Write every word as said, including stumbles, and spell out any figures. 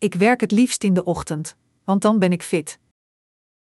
Ik werk het liefst in de ochtend, want dan ben ik fit.